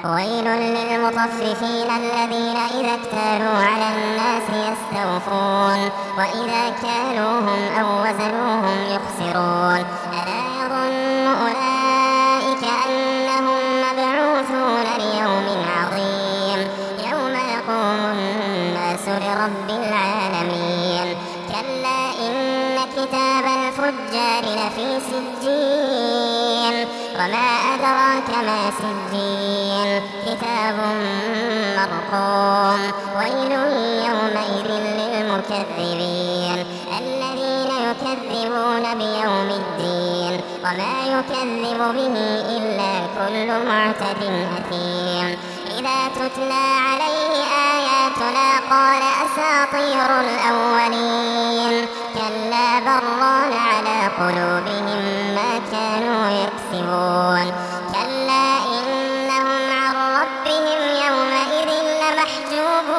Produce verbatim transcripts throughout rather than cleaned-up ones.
ويل للمطففين الذين إذا اكتالوا على الناس يستوفون وإذا كالوهم أو وزنوهم يخسرون ألا يظن أولئك أنهم مبعوثون ليوم عظيم يوم يقوم الناس لرب العالمين كلا إن كتاب الفجار لفي سجين وما أدراك ما سجين كتاب مرقوم ويل يومئذ للمكذبين الذين يكذبون بيوم الدين وما يكذب به إلا كل معتد أثيم إذا تتلى عليه آياتنا قال أساطير الأولين كلا بران على قلوبهم ما كانوا يكسبون كلا إنهم عن ربهم يومئذ لمحجوبون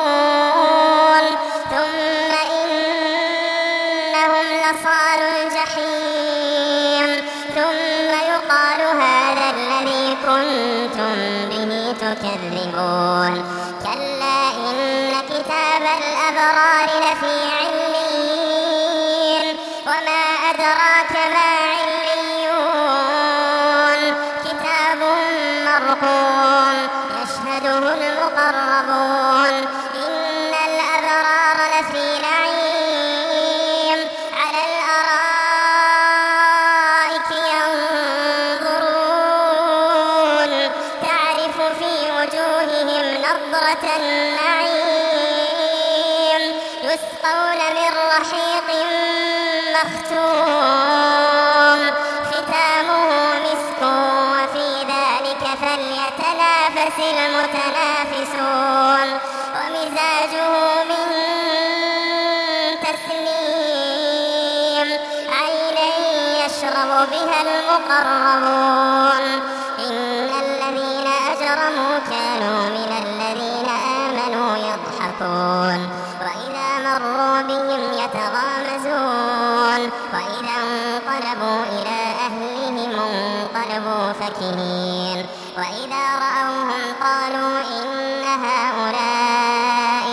ثم إنهم لصالوا الجحيم ثم يقال هذا الذي كنتم به تكذبون كلا إن كتاب الأبرار لفي عليين وما أدراك ما عليون كتاب مرقوم يشهده المقربون إن الأبرار لفي نعيم على الأرائك ينظرون تعرف في وجوههم نضرة النعيم يسقون من رحيق مختوم ختامه مسك وفي ذلك فليتنافس المتنافسون ومزاجه من تسنيم عينا يشرب بها المقربون إن الذين أجرموا كانوا من الذين آمنوا يضحكون وإذا مروا بهم يتغامزون وإذا انقلبوا إلى أهلهم انقلبوا فكهين وإذا رأوهم قالوا إن هؤلاء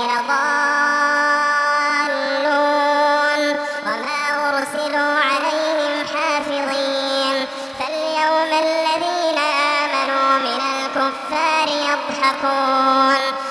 لضالون وما أرسلوا عليهم حافظين فاليوم الذين آمنوا من الكفار يضحكون